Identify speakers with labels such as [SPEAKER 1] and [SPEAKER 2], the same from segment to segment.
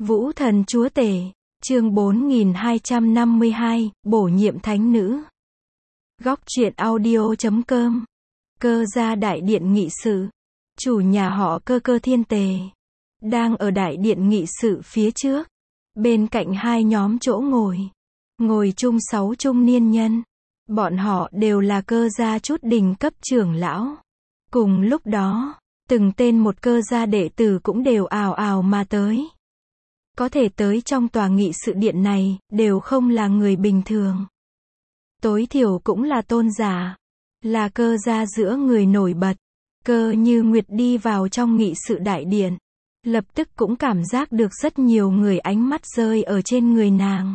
[SPEAKER 1] Vũ thần chúa tể, chương 4252, bổ nhiệm thánh nữ. Góc truyện audio.com. Cơ gia đại điện nghị sự. Chủ nhà họ Cơ, Cơ Thiên Tề, đang ở đại điện nghị sự phía trước. Bên cạnh hai nhóm chỗ ngồi chung 6 trung niên nhân. Bọn họ đều là Cơ gia chút đỉnh cấp trưởng lão. Cùng lúc đó, từng tên một Cơ gia đệ tử cũng đều ào ào mà tới. Có thể tới trong tòa nghị sự điện này, đều không là người bình thường. Tối thiểu cũng là tôn giả, là Cơ gia giữa người nổi bật. Cơ Như Nguyệt đi vào trong nghị sự đại điện, lập tức cũng cảm giác được rất nhiều người ánh mắt rơi ở trên người nàng.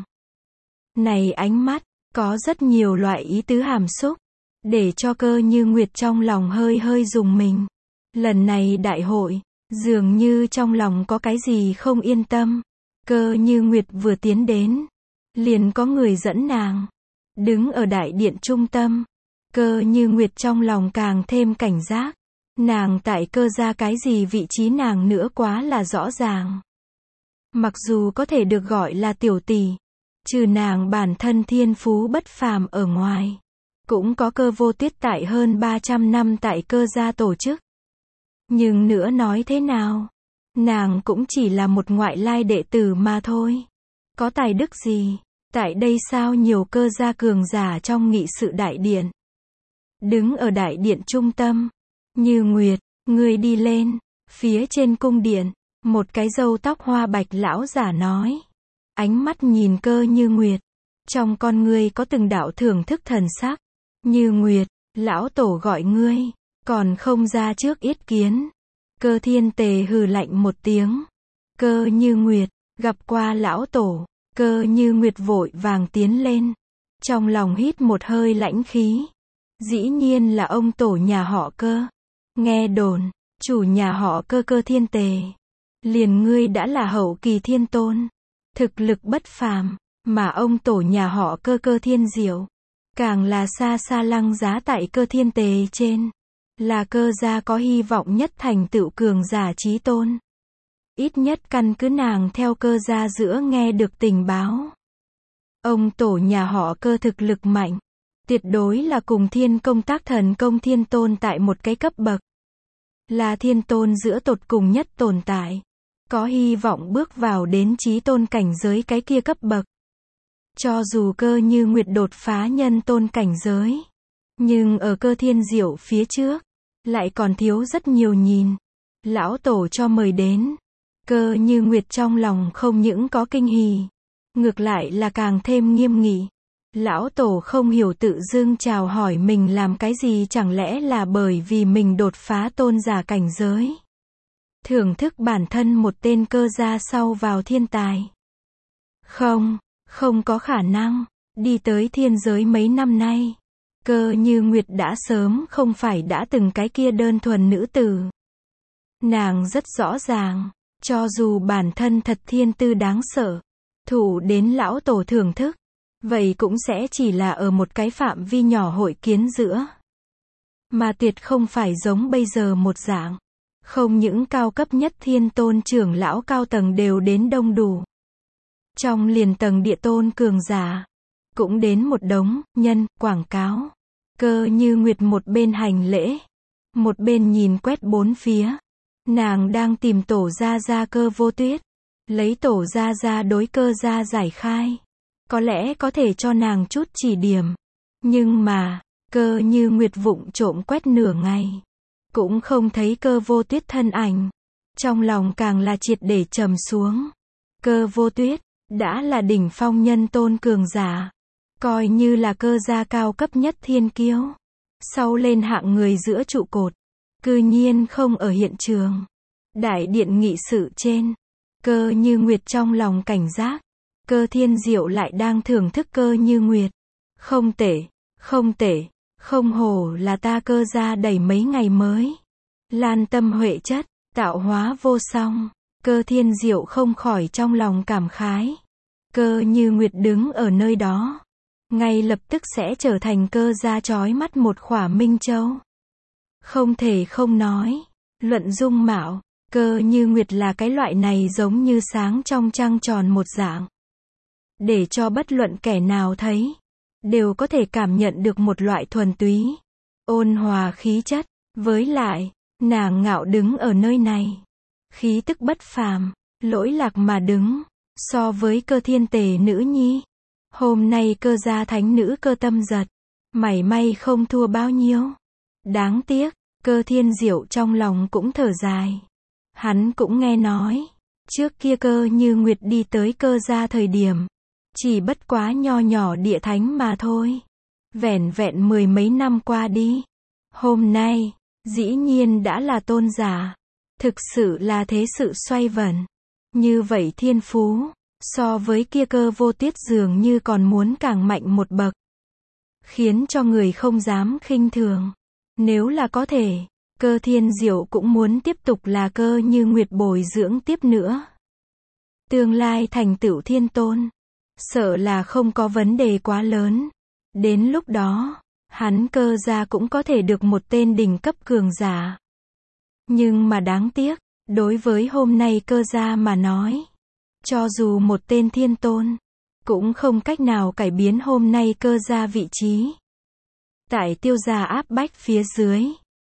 [SPEAKER 1] Này ánh mắt, có rất nhiều loại ý tứ hàm xúc, để cho Cơ Như Nguyệt trong lòng hơi hơi rùng mình. Lần này đại hội, dường như trong lòng có cái gì không yên tâm. Cơ Như Nguyệt vừa tiến đến, liền có người dẫn nàng. Đứng ở đại điện trung tâm, Cơ Như Nguyệt trong lòng càng thêm cảnh giác. Nàng tại Cơ gia cái gì vị trí nàng nữa quá là rõ ràng. Mặc dù có thể được gọi là tiểu tỷ, trừ nàng bản thân thiên phú bất phàm ở ngoài, cũng có Cơ Vô Tuyết tại hơn 300 năm tại Cơ gia tổ chức. Nhưng nữa nói thế nào, nàng cũng chỉ là một ngoại lai đệ tử mà thôi. Có tài đức gì? Tại đây sao nhiều Cơ gia cường giả trong nghị sự đại điện. Đứng ở đại điện trung tâm. Như Nguyệt, ngươi đi lên. Phía trên cung điện, một cái râu tóc hoa bạch lão giả nói. Ánh mắt nhìn Cơ Như Nguyệt. Trong con ngươi có từng đạo thưởng thức thần sắc. Như Nguyệt, lão tổ gọi ngươi, còn không ra trước yết kiến. Cơ Thiên Tề hừ lạnh một tiếng. Cơ Như Nguyệt, gặp qua lão tổ. Cơ Như Nguyệt vội vàng tiến lên. Trong lòng hít một hơi lãnh khí. Dĩ nhiên là ông tổ nhà họ Cơ. Nghe đồn, chủ nhà họ Cơ, Cơ Thiên Tề. Liền ngươi đã là hậu kỳ thiên tôn. Thực lực bất phàm, mà ông tổ nhà họ Cơ, Cơ Thiên Diệu. Càng là xa xa lăng giá tại Cơ Thiên Tề trên. Là Cơ gia có hy vọng nhất thành tựu cường giả chí tôn. Ít nhất căn cứ nàng theo Cơ gia giữa nghe được tình báo. Ông tổ nhà họ Cơ thực lực mạnh. Tuyệt đối là cùng thiên công tác thần công thiên tôn tại một cái cấp bậc. Là thiên tôn giữa tột cùng nhất tồn tại. Có hy vọng bước vào đến chí tôn cảnh giới cái kia cấp bậc. Cho dù Cơ Như Nguyệt đột phá nhân tôn cảnh giới. Nhưng ở Cơ Thiên Diệu phía trước. Lại còn thiếu rất nhiều nhìn. Lão tổ cho mời đến. Cơ Như Nguyệt trong lòng không những có kinh hỉ. Ngược lại là càng thêm nghiêm nghị. Lão tổ không hiểu tự dưng chào hỏi mình làm cái gì, chẳng lẽ là bởi vì mình đột phá tôn giả cảnh giới. Thưởng thức bản thân một tên Cơ gia sau vào thiên tài. Không có khả năng. Đi tới thiên giới mấy năm nay. Cơ Như Nguyệt đã sớm không phải đã từng cái kia đơn thuần nữ tử. Nàng rất rõ ràng, cho dù bản thân thật thiên tư đáng sợ, thụ đến lão tổ thưởng thức, vậy cũng sẽ chỉ là ở một cái phạm vi nhỏ hội kiến giữa. Mà tuyệt không phải giống bây giờ một dạng. Không những cao cấp nhất thiên tôn trưởng lão cao tầng đều đến đông đủ. Trong liền tầng địa tôn cường giả, cũng đến một đống nhân quảng cáo. Cơ Như Nguyệt một bên hành lễ, một bên nhìn quét bốn phía. Nàng đang tìm tổ gia gia Cơ Vô Tuyết, lấy tổ gia gia đối Cơ gia giải khai. Có lẽ có thể cho nàng chút chỉ điểm. Nhưng mà, Cơ Như Nguyệt vụng trộm quét nửa ngày, cũng không thấy Cơ Vô Tuyết thân ảnh. Trong lòng càng là triệt để trầm xuống. Cơ Vô Tuyết đã là đỉnh phong nhân tôn cường giả. Coi như là Cơ gia cao cấp nhất thiên kiêu. Sau lên hạng người giữa trụ cột. Cư nhiên không ở hiện trường. Đại điện nghị sự trên. Cơ Như Nguyệt trong lòng cảnh giác. Cơ Thiên Diệu lại đang thưởng thức Cơ Như Nguyệt. Không tệ. Không hổ là ta Cơ gia đẩy mấy ngày mới. Lan tâm huệ chất, tạo hóa vô song. Cơ Thiên Diệu không khỏi trong lòng cảm khái. Cơ Như Nguyệt đứng ở nơi đó. Ngay lập tức sẽ trở thành Cơ gia chói mắt một khỏa minh châu. Không thể không nói, luận dung mạo, Cơ Như Nguyệt là cái loại này giống như sáng trong trăng tròn một dạng. Để cho bất luận kẻ nào thấy, đều có thể cảm nhận được một loại thuần túy, ôn hòa khí chất. Với lại, nàng ngạo đứng ở nơi này. Khí tức bất phàm, lỗi lạc mà đứng. So với Cơ Thiên Tề nữ nhi, hôm nay Cơ gia thánh nữ Cơ Tâm Giật, mảy may không thua bao nhiêu. Đáng tiếc, Cơ Thiên Diệu trong lòng cũng thở dài. Hắn cũng nghe nói, trước kia Cơ Như Nguyệt đi tới Cơ gia thời điểm, chỉ bất quá nho nhỏ địa thánh mà thôi. Vẻn vẹn 10 mấy năm qua đi, hôm nay, dĩ nhiên đã là tôn giả. Thực sự là thế sự xoay vần. Như vậy thiên phú, so với kia Cơ Vô Tuyết dường như còn muốn càng mạnh một bậc. Khiến cho người không dám khinh thường. Nếu là có thể, Cơ Thiên Diệu cũng muốn tiếp tục là Cơ Như Nguyệt bồi dưỡng tiếp nữa. Tương lai thành tựu thiên tôn, sợ là không có vấn đề quá lớn. Đến lúc đó, hắn Cơ gia cũng có thể được một tên đỉnh cấp cường giả. Nhưng mà đáng tiếc, đối với hôm nay Cơ gia mà nói, cho dù một tên thiên tôn, cũng không cách nào cải biến hôm nay Cơ gia vị trí. Tại Tiêu gia áp bách phía dưới,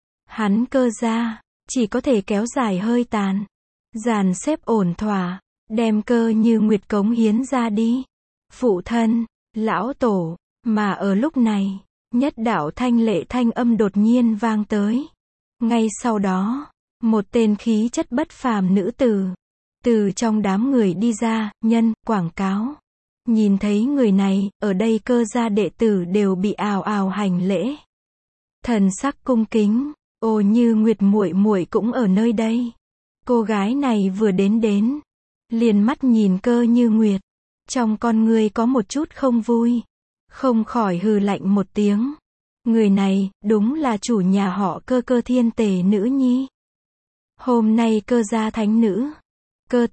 [SPEAKER 1] hắn Cơ gia chỉ có thể kéo dài hơi tàn, dàn xếp ổn thỏa, đem Cơ Như Nguyệt cống hiến ra đi. Phụ thân, lão tổ, mà ở lúc này, nhất đạo thanh lệ thanh âm đột nhiên vang tới. Ngay sau đó, một tên khí chất bất phàm nữ tử từ trong đám người đi ra, nhân, quảng cáo. Nhìn thấy người này, ở đây Cơ gia đệ tử đều bị ào ào hành lễ. Thần sắc cung kính, Ô Như Nguyệt muội muội cũng ở nơi đây. Cô gái này vừa đến, liền mắt nhìn Cơ Như Nguyệt, trong con ngươi có một chút không vui, không khỏi hừ lạnh một tiếng. Người này, đúng là chủ nhà họ Cơ, Cơ Thiên Tề nữ nhi. Hôm nay Cơ gia thánh nữ, Cơ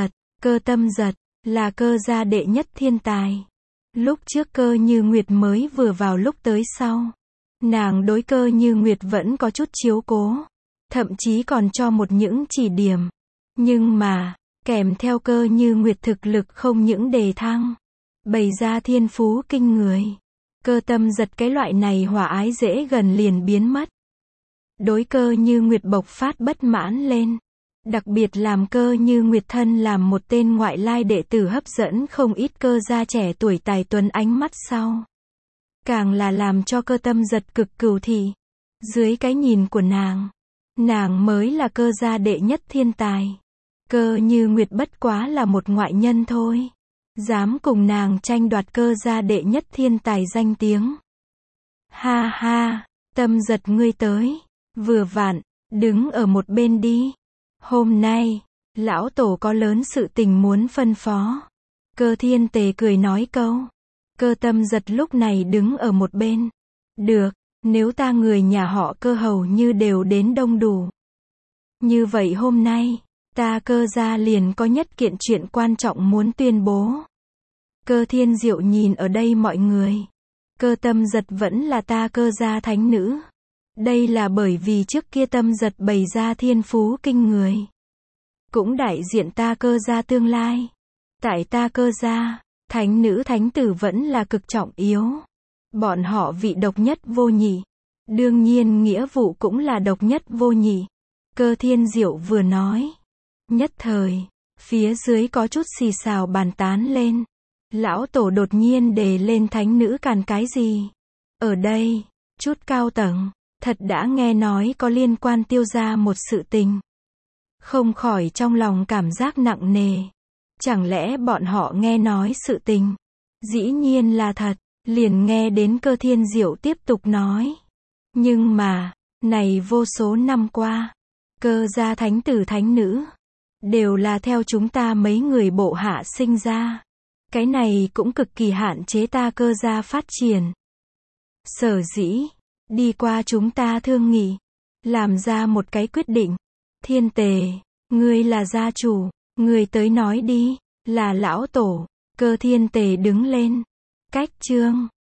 [SPEAKER 1] Tâm Giật, là Cơ gia đệ nhất thiên tài. Lúc trước Cơ Như Nguyệt mới vừa vào lúc tới sau, nàng đối Cơ Như Nguyệt vẫn có chút chiếu cố, thậm chí còn cho một những chỉ điểm. Nhưng mà, kèm theo Cơ Như Nguyệt thực lực không những đề thăng, bày ra thiên phú kinh người. Cơ Tâm Giật cái loại này hòa ái dễ gần liền biến mất. Đối Cơ Như Nguyệt bộc phát bất mãn lên. Đặc biệt làm Cơ Như Nguyệt thân làm một tên ngoại lai đệ tử hấp dẫn không ít Cơ gia trẻ tuổi tài tuấn ánh mắt sau. Càng là làm cho Cơ Tâm Giật cực cừu thị. Dưới cái nhìn của nàng mới là Cơ gia đệ nhất thiên tài. Cơ Như Nguyệt bất quá là một ngoại nhân thôi. Dám cùng nàng tranh đoạt Cơ gia đệ nhất thiên tài danh tiếng. Ha ha, Tâm Giật ngươi tới, vừa vặn, đứng ở một bên đi. Hôm nay, lão tổ có lớn sự tình muốn phân phó. Cơ Thiên Tề cười nói câu. Cơ Tâm Giật lúc này đứng ở một bên. Được, nếu ta người nhà họ Cơ hầu như đều đến đông đủ. Như vậy hôm nay, ta Cơ gia liền có nhất kiện chuyện quan trọng muốn tuyên bố. Cơ Thiên Diệu nhìn ở đây mọi người. Cơ Tâm Giật vẫn là ta Cơ gia thánh nữ. Đây là bởi vì trước kia Tâm Giật bày ra thiên phú kinh người. Cũng đại diện ta Cơ gia tương lai. Tại ta Cơ gia, thánh nữ thánh tử vẫn là cực trọng yếu. Bọn họ vị độc nhất vô nhị. Đương nhiên nghĩa vụ cũng là độc nhất vô nhị. Cơ Thiên Diệu vừa nói. Nhất thời, phía dưới có chút xì xào bàn tán lên. Lão tổ đột nhiên đề lên thánh nữ càn cái gì? Ở đây, chút cao tầng, thật đã nghe nói có liên quan Tiêu gia một sự tình. Không khỏi trong lòng cảm giác nặng nề. Chẳng lẽ bọn họ nghe nói sự tình? Dĩ nhiên là thật, liền nghe đến Cơ Thiên Diệu tiếp tục nói. Nhưng mà, này vô số năm qua, Cơ gia thánh tử thánh nữ, đều là theo chúng ta mấy người bộ hạ sinh ra. Cái này cũng cực kỳ hạn chế ta Cơ gia phát triển. Sở dĩ, đi qua chúng ta thương nghị, làm ra một cái quyết định. Thiên Tề, ngươi là gia chủ, ngươi tới nói đi, là lão tổ. Cơ Thiên Tề đứng lên. Cách chương